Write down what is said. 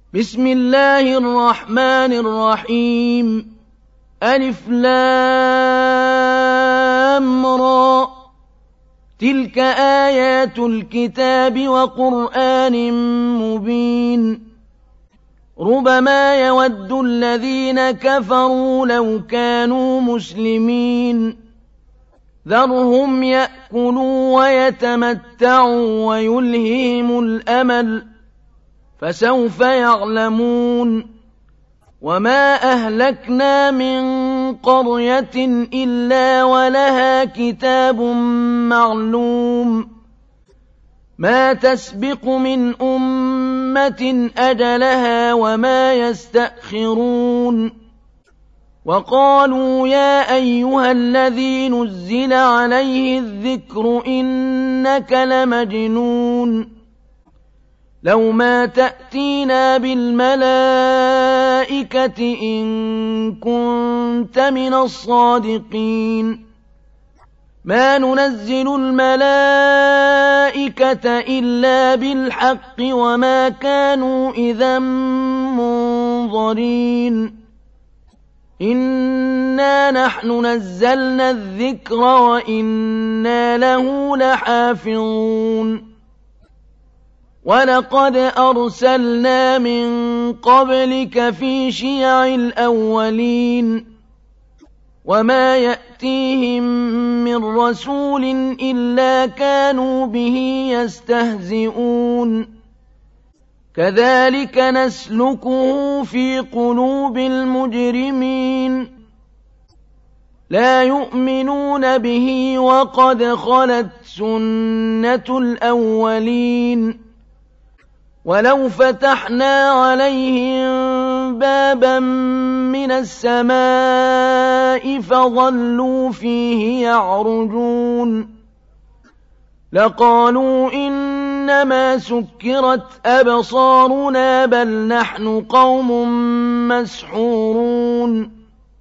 بسم الله الرحمن الرحيم ألف لام را تلك آيات الكتاب وقرآن مبين ربما يود الذين كفروا لو كانوا مسلمين ذرهم يأكلوا ويتمتعوا ويلههم الأمل فسوف يعلمون وما أهلكنا من قرية إلا ولها كتاب معلوم ما تسبق من أمة أجلها وما يستأخرون وقالوا يا أيها الذي نزل عليه الذكر إنك لمجنون لو ما تأتينا بالملائكة إن كنت من الصادقين ما ننزل الملائكة إلا بالحق وما كانوا إذا منظرين إنا نحن نزلنا الذكر وإنا له لحافظون ولقد أرسلنا من قبلك في شيع الأولين وما يأتيهم من رسول إلا كانوا به يستهزئون كذلك نسلكه في قلوب المجرمين لا يؤمنون به وقد خلت سنة الأولين ولو فتحنا عليهم بابا من السماء فظلوا فيه يعرجون لقالوا إنما سكرت أبصارنا بل نحن قوم مسحورون